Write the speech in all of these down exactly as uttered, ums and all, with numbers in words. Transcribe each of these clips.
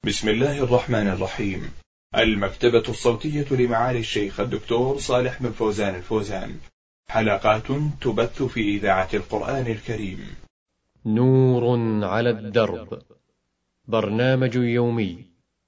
بسم الله الرحمن الرحيم. المكتبة الصوتية لمعالي الشيخ الدكتور صالح بن فوزان الفوزان، حلقات تبث في إذاعة القرآن الكريم. نور على الدرب، برنامج يومي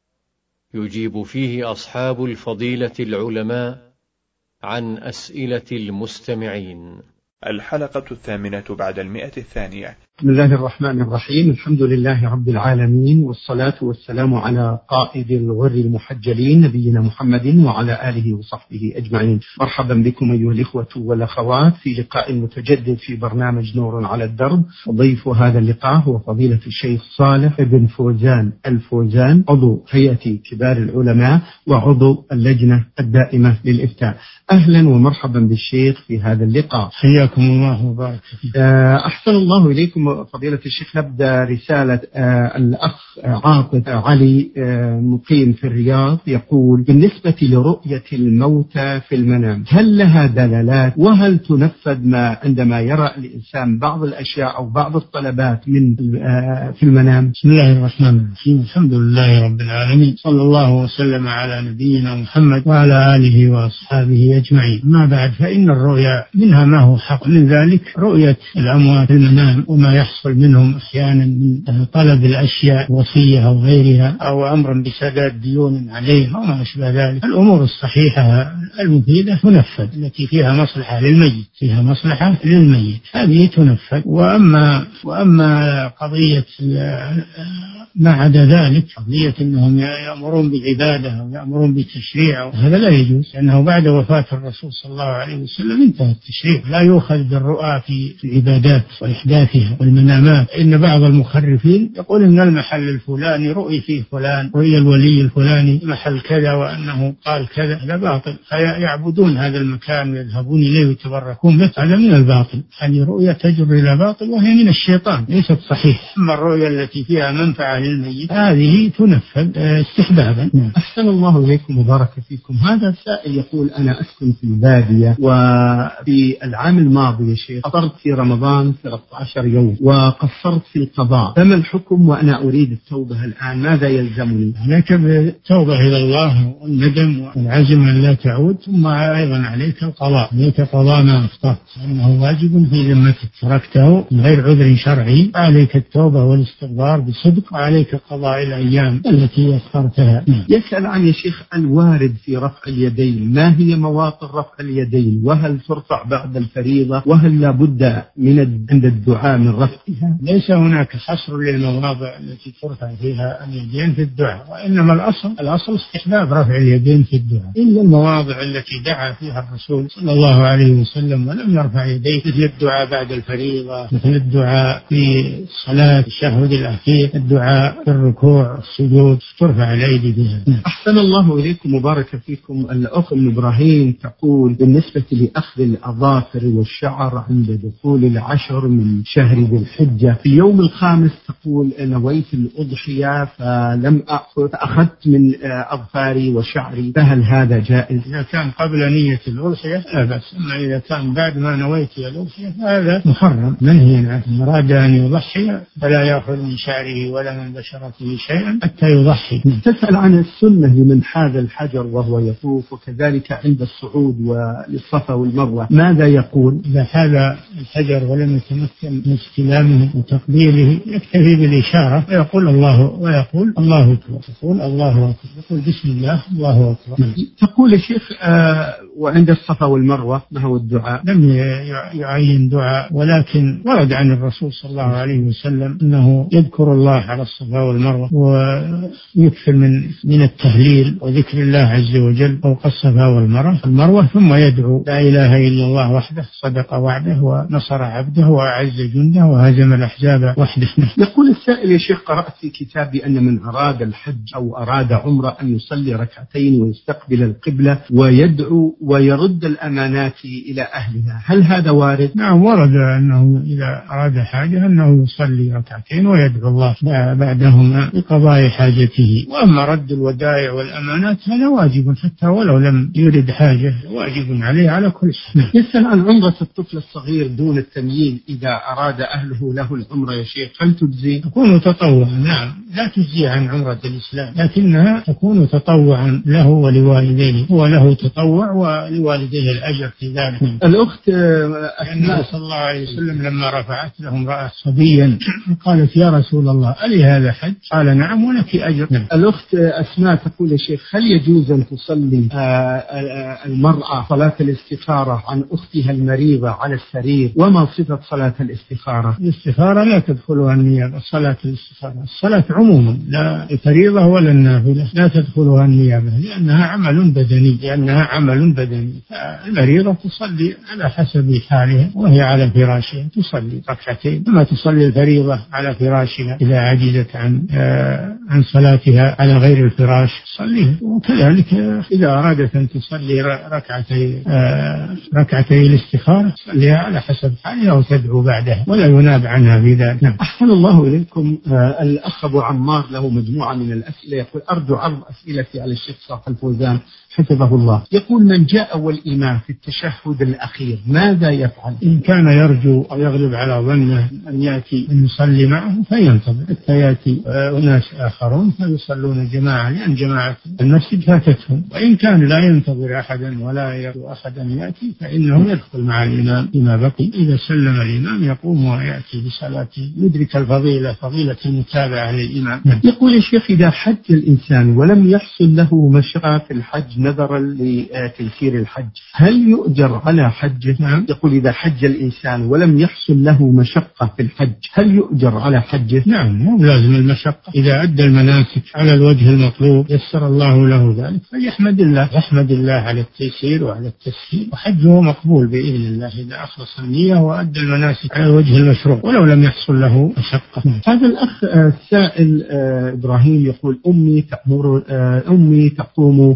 يجيب فيه أصحاب الفضيلة العلماء عن أسئلة المستمعين. الحلقة الثامنة بعد المئة الثانية. بسم الله الرحمن الرحيم. الحمد لله رب العالمين، والصلاة والسلام على قائد الغر المحجلين نبينا محمد وعلى آله وصحبه أجمعين. مرحبا بكم أيها الإخوة والأخوات في لقاء متجدد في برنامج نور على الدرب. وضيف هذا اللقاء هو فضيلة الشيخ صالح بن فوزان الفوزان، عضو هيئة كبار العلماء وعضو اللجنة الدائمة للإفتاء. أهلا ومرحبا بالشيخ في هذا اللقاء. حياكم الله وبارك فيكم. أحسن الله إليكم فضيلة الشيخ. نبدأ رسالة آه الأخ عاطف علي آه مقيم في الرياض، يقول: بالنسبة لرؤية الموتى في المنام، هل لها دلالات؟ وهل تنفذ ما عندما يرى الإنسان بعض الأشياء أو بعض الطلبات من آه في المنام؟ بسم الله الرحمن الرحيم. الحمد لله رب العالمين، صلى الله وسلم على نبينا محمد وعلى آله وأصحابه أجمعين. ما بعد، فإن الرؤيا منها ما هو حق، من ذلك رؤية الأموات في المنام وما يحصل منهم أحيانا من طلب الأشياء، وصية أو غيرها، أو أمر بسداد ديون عليهم أو ما أشبه ذلك. الأمور الصحيحة المفيدة تنفذ، التي فيها مصلحة للميت فيها مصلحة للميت هذه تنفذ. وأما وأما قضية ما عدا ذلك، قضية أنهم يأمرون بالعبادة أو يأمرون بالتشريع، هذا لا يجوز، لأنه بعد وفاة الرسول صلى الله عليه وسلم انتهى التشريع. لا يؤخذ بالرؤى في العبادات وإحداثها والمنامات. إن بعض المخرفين يقول إن المحل الفلاني رؤي فيه فلان، رؤي الولي الفلاني محل كذا وأنه قال كذا. هذا باطل، فيعبدون هذا المكان ويذهبون إليه ويتبركون به. هذا من الباطل، هذه رؤية تجر إلى باطل وهي من الشيطان، ليست صحيح. أما الرؤية التي فيها منفعة للميت هذه تنفذ استحبابا. أحسن الله إليكم وبارك فيكم. هذا السائل يقول: أنا أسكن في البادية، وفي العام الماضي يا شيخ قصرت في رمضان ثلاثة عشر يوم وقصرت في القضاء، فما الحكم وأنا أريد التوبة الآن؟ ماذا يلزمني؟ عليك بالتوبة إلى الله والندم والعزم أن لا تعود، ثم أيضا عليك القضاء، عليك قضاء ما أخطأت، لأنه واجب في ذمتك، تركته من غير عذر شرعي. عليك التوبة والاستغفار بصدق، وعليك قضاء الأيام التي أخرتها. يسأل عن يا شيخ الوارد في رفع اليدين، ما هي مواطن رفع اليدين؟ وهل ترفع بعد الفريضة؟ وهل لابد من عند الدعاء من رفعها؟ ليس هناك حصر للمواضع التي ترفع فيها اليدين في الدعاء، وإنما الأصل الأصل استحباب رفع اليدين في الدعاء، إلا المواضع التي دعا فيها الرسول صلى الله عليه وسلم ولم يرفع يديه، مثل الدعاء بعد الفريضة، مثل الدعاء في الصلاة التشهد الأخير، الدعاء في الركوع السجود، ترفع الأيدي بها. أحسن الله إليكم وبارك فيكم. الأخ ابن إبراهيم تقول: بالنسبة لأخذ الأظافر والشعر عند دخول العشر من شهر ذي الحجة، في اليوم الخامس تقول: نويت الأضحية فلم أأخذ، أخذت من أظفاري وشعري، فهل هذا جائز؟ إذا كان قبل نية الأضحية لا بأس، أما إذا كان بعد ما نويت الأضحية فهذا محرم منهي عنه. من أراد أن يضحي فلا يأخذ من شعره ولا من بشرته شيئا حتى يضحي. تسأل عن السنة لمن حاذ الحجر وهو يطوف، وكذلك عند الصعود وللصفا والمروة، ماذا يقول؟ إذا حاذ الحجر ولم يتمكن من استلامه وتقبيله يكتفي بالإشارة ويقول الله ويقول الله أكبر، يقول الله أكبر، يقول بسم الله الله أكبر. تقول يا شيخ آه وعند الصفا والمروة ما هو الدعاء؟ لم يعين دعاء، ولكن ورد عن الرسول صلى الله عليه وسلم أنه يذكر الله على الصفا والمروة، ويكثر من من التهليل وذكر الله عز وجل فوق الصفا والمروة المروة ثم يدعو: لا إله إلا الله وحده صدق وعده ونصر عبده وأعز جنده وهزم الأحزاب وحده. يقول السائل: يا شيخ قرأت في كتابي أن من أراد الحج أو أراد عمرة أن يصلي ركعتين ويستقبل القبلة ويدعو ويرد الأمانات إلى أهلها، هل هذا وارد؟ نعم، ورد أنه إذا أراد حاجة أنه يصلي ركعتين ويدعو الله بعدهما بقضاء حاجته. وأما رد الودائع والأمانات هذا واجب، حتى ولو لم يرد حاجة واجب عليه على كل سنة. يسأل عن عمرة الطفل الصغير دون التمييز، إذا أراد أهله له العمرة يا شيخ هل تجزي؟ تكون تطوعا، نعم، لا تجزي عن عمرة الإسلام، لكنها تكون تطوعا له ولوالديه، هو له تطوع ولوالديه الأجر في ذلك. الأخت أسماء صلى الله عليه وسلم لما رفعت له امرأة صبيا قالت يا رسول الله ألي هذا حج؟ قال نعم ولك أجر. الأخت أسماء تقول يا شيخ هل يجوز أن تصلي المرأة صلاة الاستخارة عن أختها المريضة على السرير؟ وما صفة صلاة الاستخارة؟ الاستخارة لا تدخلها النيابة، صلاة الاستخارة الصلاة عموما لا الفريضة ولا النافلة لا تدخلها النيابة، لأنها عمل بدني لأنها عمل بدني المريضة تصلي على حسب حالها وهي على فراشها تصلي ركعتين، كما تصلي الفريضة على فراشها إذا عجزت عن عن صلاتها على غير الفراش تصليها، وكذلك إذا أرادت أن تصلي ركعتي ركعتي الاستخارة تصليها على حسب حالها وتدعو بعدها ولا يناب عنها في ذلك. أحسن الله إليكم. الأخ أبو عمار له مجموعة من الأسئلة، يقول أرجو عرض أسئلتي على الشيخ صالح الفوزان حفظه الله. يقول من جاء والإمام في التشهد الأخير ماذا يفعل؟ إن كان يرجو أو يغلب على ظنه أن يأتي أن يصلي معه فينتظر حتى يأتي أناس آخرون فيصلون جماعة، لأن جماعة المسجد فاتتهم. وإن كان لا ينتظر أحدا ولا يرجو أحدا يأتي فإنه يدخل مع الإمام فيما بقي، إذا سلم الإمام يقوم ويأتي بصلاته يدرك الفضيلة فضيلة المتابعة للإمام. يقول يا شيخ إذا حج الإنسان ولم يحصل له مشقة في الحج نظرا لتيسير الحج هل يؤجر على حجه؟ نعم. يقول إذا حج الإنسان ولم يحصل له مشقة في الحج هل يؤجر على حجه؟ نعم، مو لازم المشقة، إذا أدى المناسك على الوجه المطلوب يسر الله له ذلك فليحمد الله، يحمد الله على التيسير وعلى التسهيل وحجه مقبول بإذن الله إذا أخلص النية وأدى المناسك على الوجه المشروع ولو لم يحصل له مشقة. هذا الأخ السائل إبراهيم يقول أمي تأمر أمي تقوم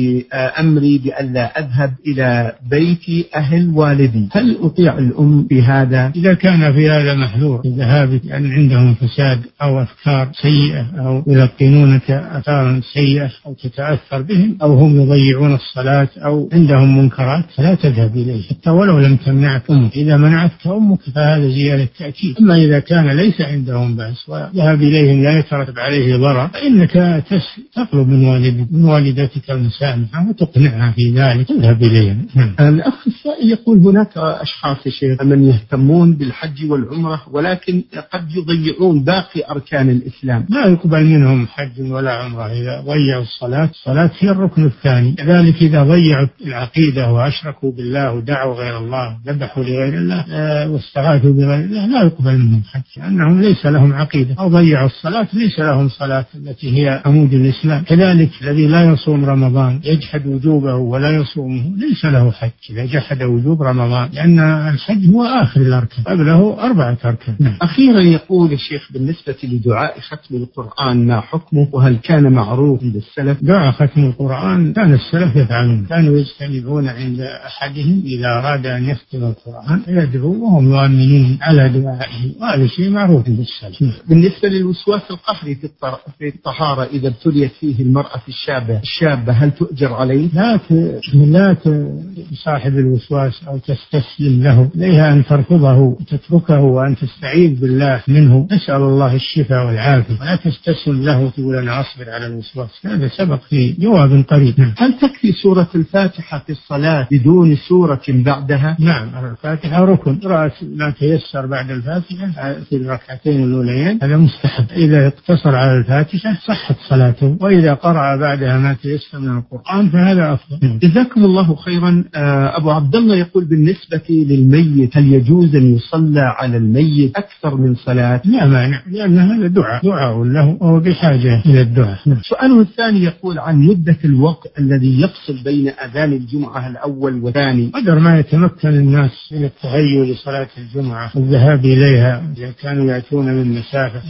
بأمري بألا أذهب إلى بيت أهل والدي، هل أطيع الأم بهذا؟ إذا كان في هذا محذور الذهاب يعني عندهم فساد أو أفكار سيئة أو يلقنونك أفكارا سيئة أو تتأثر بهم أو هم يضيعون الصلاة أو عندهم منكرات فلا تذهب إليه حتى ولو لم تمنعك أمك، إذا منعتك أمك فهذا زيادة تأكيد. أما إذا كان ليس عندهم بأس وذهب إليهم لا يترتب عليه ضرر فإنك تطلب من والدك من والدتك المسامحة وتقنعها في ذلك تذهب إليهم. الأخ السائل يقول هناك أشخاص يا شيخ من يهتمون بالحج والعمرة ولكن قد يضيعون باقي أركان الإسلام، لا يقبل منهم حج ولا عمرة إذا ضيعوا الصلاة، الصلاة هي الركن الثاني، كذلك إذا ضيعوا العقيدة وأشركوا بالله ودعوا غير الله ذبحوا لغير الله واستغاثوا بغير الله لا يقبل منهم حج لأنهم ليس لهم عقيدة، أو ضيعوا الصلاة ليس لهم صلاة التي هي عمود الإسلام. كذلك الذي لا يصوم رمضان يجحد وجوبه ولا يصومه ليس له حج إذا جحد وجوب رمضان، لأن الحج هو آخر الأركان قبله أربعة أركان. أخيرا يقول الشيخ بالنسبة لدعاء ختم القرآن ما حكمه وهل كان معروف عند السلف؟ دعاء ختم القرآن كان السلف يفعلون، كانوا يجتنبون عند أحدهم إذا أراد أن يختم القرآن يدعو وهم يؤمنون على دعائه، وهذا شيء معروف عند السلف. بالنسبة للوسواس القهري في الطهارة إذا ابتليت فيه المرأة الشابة الشابة هل تؤجر عليه؟ لا لا تصاحب الوسواس أو تستسلم له، عليها أن ترفضه وتتركه وأن تستعيذ بالله منه، نسأل الله الشفاء والعافية ولا تستسلم له تقول أنا أصبر على الوسواس، هذا سبق في جواب قريب. هل تكفي سورة الفاتحة في الصلاة بدون سورة بعدها؟ نعم، الفاتحة ركن، قراءة ما تيسر بعد الفاتحة في الركعتين الأوليين هذا مستحب، إذا اقتصر على الفاتحة صحت صلاته، وإذا قرأ بعدها ما تيسر من القرآن فهذا أفضل. جزاكم الله خيرا. أبو عبد الله يقول بالنسبة للميت هل يجوز أن يصلى على الميت أكثر من صلاة؟ لا مانع، لأن هذا دعاء دعاء له وهو بحاجة إلى الدعاء. سؤاله الثاني يقول عن مدة الوقت الذي يفصل بين أذان الجمعة الأول والثاني، قدر ما يتمكن الناس من التهيؤ لصلاة الجمعة والذهاب إليها إذا كانوا يأتون من مسافة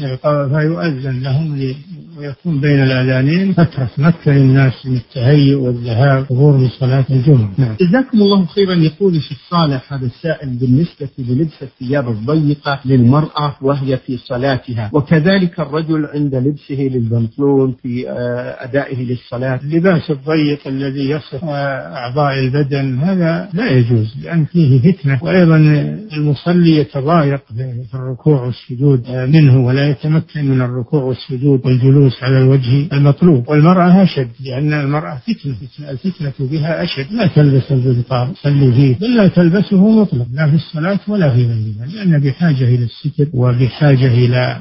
فيؤذن لهم ويكون بين الأذانين فترة تمكن الناس من التهيؤ والذهاب حضور لصلاة الجمعة. نعم. جزاكم الله خيرا. يقول الشيخ صالح هذا السائل بالنسبة للبس الثياب الضيقة للمرأة وهي في صلاتها وكذلك الرجل عند لبسه للبنطلون في أدائه للصلاة، اللباس الضيق الذي يصف أعضاء البدن هذا لا يجوز لأن فيه فتنة، وأيضا المصلي يتظاهر ضائق في الركوع والسجود منه، ولا يتمكن من الركوع والسجود والجلوس على الوجه المطلوب. والمرأة أشد، لأن المرأة فتنة، الفتنة بها أشد. لا تلبس البلطار صلي فيه، بل لا تلبسه مطلق، لا في الصلاة ولا في غيرها، لأن بحاجة إلى الستر وبحاجة إلى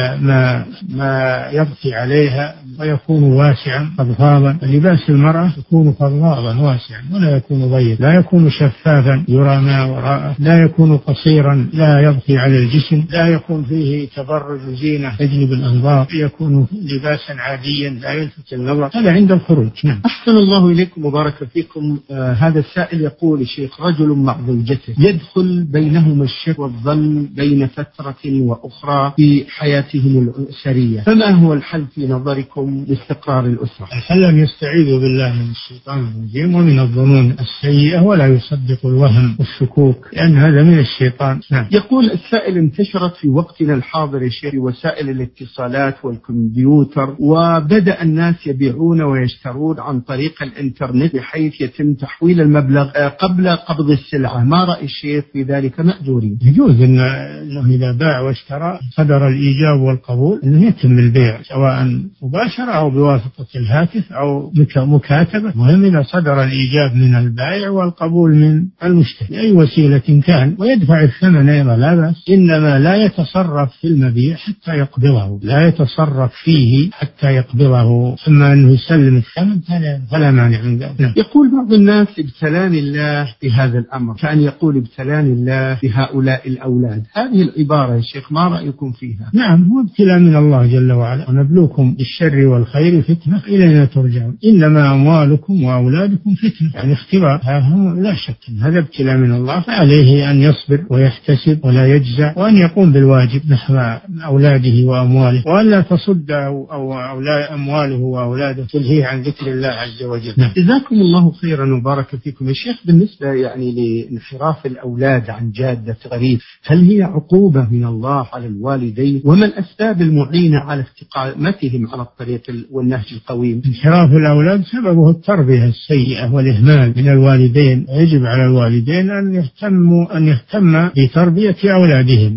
ما ما يغطي عليها ويكون واسعا فضفاضا. لباس المرأة يكون فضفاضا واسعا ولا يكون ضيق، لا يكون شفافا يرى ما وراءه، لا يكون قصيرا لا يغطي على الجسم، لا يكون فيه تبرج وزينة تجلب الأنظار، يكون لباسا عاديا لا يلفت النظر. هذا عند الخروج. نعم. أحسن الله إليكم وبارك فيكم. آه هذا السائل يقول: الشيخ، رجل مع زوجته يدخل بينهما الشك والظن بين فترة وأخرى في حياتهم الأسرية، فما هو الحل في نظركم لاستقرار الأسرة؟ الحل أن يستعيذوا بالله من الشيطان الرجيم ومن الظنون السيئة، ولا يصدق الوهم والشكوك، لأن هذا من الشيطان. نعم. يقول السائل: انتشرت في وقتنا الحاضر يا شيخ وسائل الاتصالات والكمبيوتر، وبدأ الناس يبيعون ويشترون عن طريق الإنترنت بحيث يتم تحويل المبلغ قبل قبض السلعة، ما رأي الشيخ في ذلك مأجورين؟ يجوز إنه إذا باع واشترى صدر الإيجاب والقبول أنه يتم البيع، سواء مباشرة أو بواسطة الهاتف أو مكاتبة. مهم إذا صدر الإيجاب من البائع والقبول من المشتري أي وسيلة كان، ويدفع الثمن أيضا لا بأس، إنما لا يتصرف في المبيع حتى يقبضه، لا يتصرف فيه حتى يقبضه، ثم أنه يسلم الثمن فلا مانع من ذلك. يقول بعض الناس: ابتلاني الله بهذا الأمر، كان يقول ابتلاني الله بهؤلاء الأولاد. هذه العبارة يا شيخ ما رأيكم فيها؟ نعم، هو ابتلاء من الله جل وعلا، ونبلوكم بالشر والخير فتنة إلينا ترجعون، إنما أموالكم وأولادكم فتنة، يعني اختبار، لا شك هذا ابتلاء من الله، فعليه أن يصبر ويحتسب ولا يجزع، وأن يقوم بالواجب نحو أولاده وأمواله، وأن لا تصد أو أمواله وأولاده تلهيه عن ذكر الله عز وجل. نعم. جزاكم الله خيرا وبارك فيكم يا شيخ. بالنسبة يعني لانحراف الأولاد عن جادة غريب، هل هي عقوبة من الله على الوالدين؟ وما الأسباب المعينة على استقامتهم على الطريق والنهج القويم؟ انحراف الأولاد سببه التربية السيئة والإهمال من الوالدين. يجب على الوالدين أن يهتموا أن يهتم بتربية أولادهم،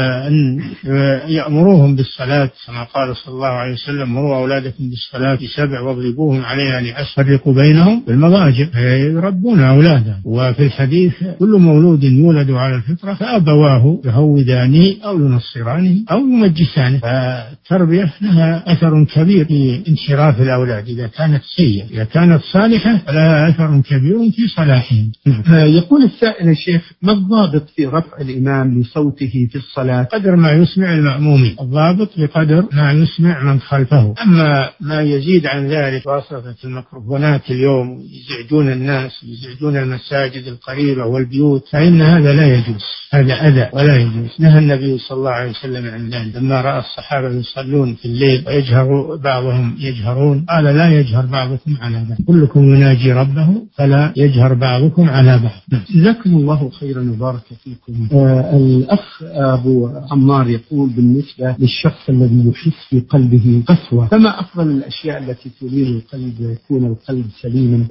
أن يأمروهم بالصلاة كما قال صلى الله عليه وسلم: مروا أولادكم بالصلاة سبع واضربوهم عليها لعشر، فرقوا بينهم بالمضاجع، يربون أولادهم. وفي الحديث: كل مولود يولد على الفطرة فأبواه يهودانه أو ينصرانه أو يمجسانه. فالتربية لها أثر كبير في انحراف الأولاد إذا كانت سيئة، إذا كانت صالحة فلها أثر كبير في صلاحهم. يقول السائل يا شيخ: ما الضابط في رفع الإمام لصوته في الصلاة؟ قدر ما يسمع المأمومين، الضابط بقدر ما يسمع من خلفه. أما ما يزيد عن ذلك واسطة الميكروفونات اليوم يزعجون الناس، يزعجون المساجد القريبة والبيوت، فإن هذا لا يجوز، هذا أذى ولا يجوز. نهى النبي صلى الله عليه وسلم عن ذلك لما رأى الصحابة يصلون في الليل ويجهر بعضهم يجهرون، قال: لا يجهر بعضكم على بعض، كلكم يناجي ربه فلا يجهر بعضكم على بعض. جزاكم الله خيرا وبارك فيكم. آه الأخ أبو عمار يقول: بالنسبة للشخص الذي يحس في قلبه قسوة، فما أفضل الأشياء التي تلين القلب ويكون القلب سليما؟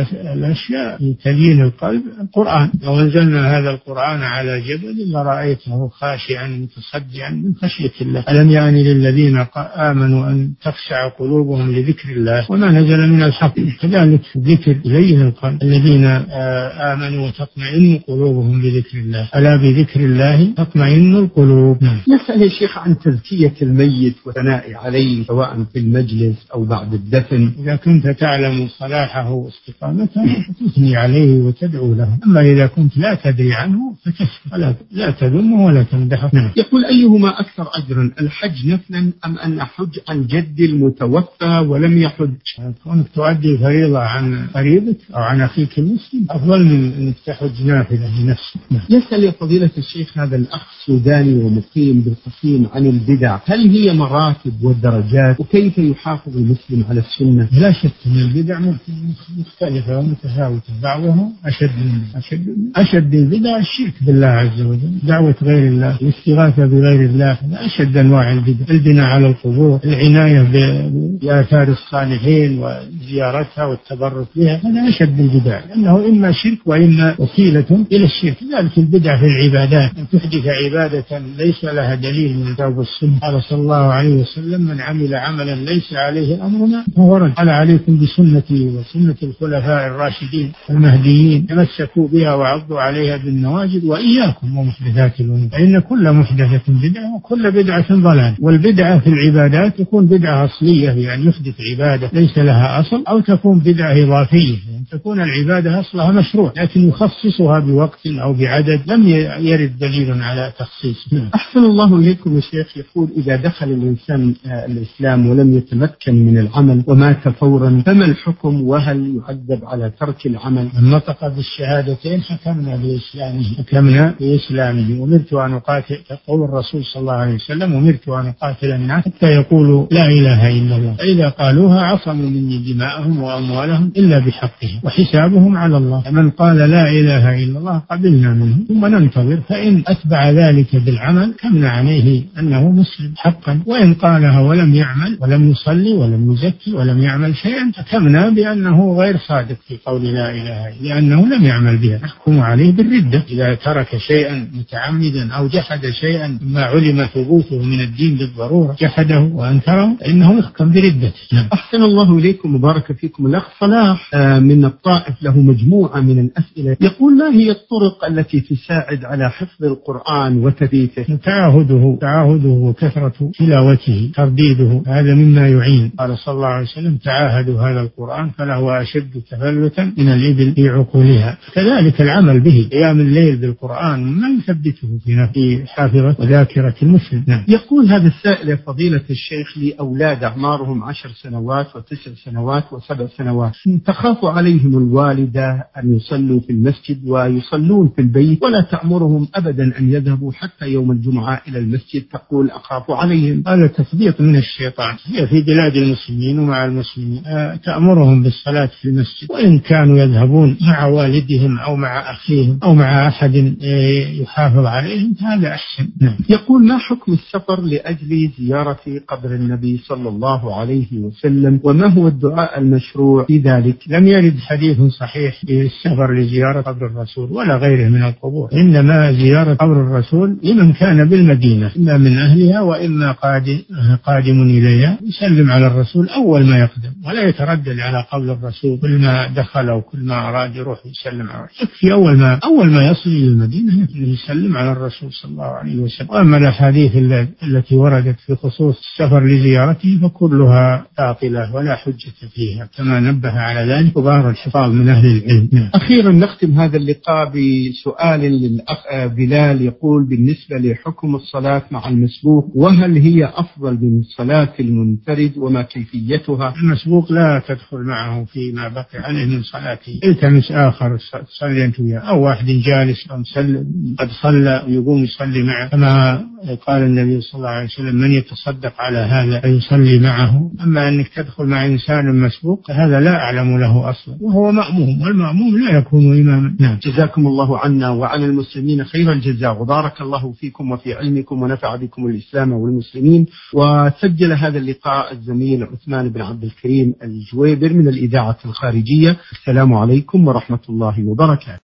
الأشياء تلين القلب القرآن، لو أنزلنا هذا القرآن على جبل لرأيته خاشعا متصدعا من خشية الله. ألم يعني للذين آمنوا أن تخشع قلوبهم لذكر الله وما نزل من الحق. كذلك ذكر يلين القلب. الذين آمنوا وتطمئن قلوبهم بذكر الله، ألا بذكر الله تطمئن القلوب. يسأل يا شيخ عن تزكية الميت والثناء عليه سواء في المجلس أو بعد الدفن. إذا كنت تعلم صلاحه واستقامته فتثني عليه وتدعو له، أما إذا كنت لا تدري عنه فتسكت، لا تذمه ولا تمدحه. نعم. يقول: أيهما أكثر أجرا، الحج نفلا أم أن أحج عن جد المتوفى ولم يحج؟ كونك تؤدي الفريضة عن قريبك أو عن أخيك المسلم أفضل من أنك تحج نافلة لنفسك. نعم. يسأل يا فضيلة الشيخ هذا الأخ سوداني ومقيم بالقصيم عن البدع، هل هي مراتب والدرجات، وكيف يحافظ المسلم على السنة؟ لا شك أن البدع مختلفة ومتفاوتة، بعضها أشد من أشد أشد البدع الشرك بالله عز وجل، دعوة غير الله، الاستغاثة بغير الله، هذا أشد أنواع البدع. البناء على القبور، العناية بآثار الصالحين وزيارتها والتبرك بها، هذا أشد البدع، لأنه إما شرك وإما وسيلة إلى الشرك. ذلك البدع في العبادات تحدث عبادة ليس لها دليل من الكتاب والسنة. قال صلى الله عليه وسلم: من عمل عملا ليس عليه أمرنا فهو رد. قال: عليكم بسنتي وسنة الخلفاء الراشدين المهديين، تمسكوا بها وعضوا عليها بالنواجذ، وإياكم ومحدثات الأمور، فإن كل محدثة بدعة وكل بدعة ضلال. والبدعة في العبادات تكون بدعة أصلية، يعني يحدث عبادة ليس لها أصل، أو تكون بدعة إضافية، يعني تكون العبادة أصلها مشروع لكن يخصصها بوقت أو بعدد لم يرد دليل على تخصيصه. أحسن الله إليكم يا شيخ. يقول: إذا دخل الإنسان الإسلام ولم يتمكن من العمل ومات فورا فما الحكم، وهل يعذب على ترك العمل؟ من نطق بالشهادتين حكمنا بإسلامه حكمنا بإسلامه أمرت أن أقاتل، يقول الرسول صلى الله عليه وسلم: أمرت أن أقاتل الناس حتى يقولوا لا إله إلا الله، فإذا قالوها عصموا مني دماءهم وأموالهم إلا بحقهم وحسابهم على الله. فمن قال لا إله إلا الله قبلنا منه ثم ننتظر، فإن أتبع ذلك بالعمل كمنا عليه أنه مسلم حقا، وإن قالها ولم يعمل ولم يصلي ولم يزكي ولم يعمل شيئا فكمنا بأنه غير صادق في قول لا إله إلا، لأنه لم يعمل بها، نحكم عليه بالردة إذا ترك شيئا متعمدا أو جحد شيئا ما علم ثبوته من الدين بالضرورة، جحده وأنكره، فإنه يحكم بردته. أحسن الله إليكم وبارك فيكم. الأخ صلاح من الطائف له مجموعة من الأسئلة، يقول: ما هي الطرق التي تساعد على حفظ القرآن وتثبيته؟ تعاهده تعاهده وكثرة تلاوته ترديده، هذا مما يعين. قال صلى الله عليه وسلم: تعاهدوا هذا القرآن فله أشد تفلتا من الإبل في عقولها. كذلك العمل به، قيام الليل بالقرآن ما يثبته في حافظة وذاكرة المسلم. نعم. يقول هذا السائل: فضيلة الشيخ، لي أولاد أعمارهم عشر سنوات وتسع سنوات وسبع سنوات، تخاف عليهم الوالدة أن يصلوا في المسجد ويصلون في البيت ولا تأمرهم أبدا أن يذهبوا حتى يوم الجمعة إلى المسجد، تقول أخاف عليهم. هذا تثبيط من الشيطان. هي في بلاد المسلمين ومع المسلمين تأمرهم بالصلاة في المسجد، وإن كانوا يذهبون مع والدهم أو مع أخيهم أو مع أحد يحافظ عليهم هذا أحسن. نعم. يقول: ما حكم السفر لأجل زيارة قبر النبي صلى الله عليه وسلم، وما هو الدعاء المشروع في ذلك؟ لم يرد حديث صحيح بالسفر لزيارة قبر الرسول ولا غيره من القبور، إنما زيارة قبر الرسول لمن كان بالمدينة إما من أهلها وإما قادم إليها، يسلم على الرسول أول ما يقدم ولا يتردد على قبر الرسول كل ما دخل أو كل ما أراد يروح يسلم على الرسول. يكفي أول ما أول ما يصل إلى المدينة يسلم على الرسول صلى الله عليه وسلم. وأما الأحاديث التي وردت في خصوص السفر لزيارته فكلها باطلة ولا حجة فيها، كما نبه على ذلك كبار الحفاظ من أهل العلم. أخيرا نختم هذا اللقاء بسؤال للأخ بلال، يقول: بالنسبة لحكم الصلاة مع المسبوق، وهل هي أفضل من صلاة المنفرد وما كيفيتها؟ المسبوق لا تدخل معه فيما بقي عليه من صلاته، التمس آخر صلي أنت وياه، أو واحد جالس أو مسلم قد صلى ويقوم يصلي معه، كما قال النبي صلى الله عليه وسلم: من يتصدق على هذا فيصلي معه. أما أنك تدخل مع إنسان مسبوق هذا لا أعلم له أصلا، وهو مأموم، والمأموم لا يكون إماما. نعم. جزاكم الله عنا وعن المسلمين خير الجزاء، وبارك الله فيكم وفي علمكم ونفع بكم الإسلام والمسلمين. وسجل هذا اللقاء الزميل عثمان بن عبد الكريم الجويبر من الإذاعة الخارجية. السلام عليكم ورحمة الله وبركاته.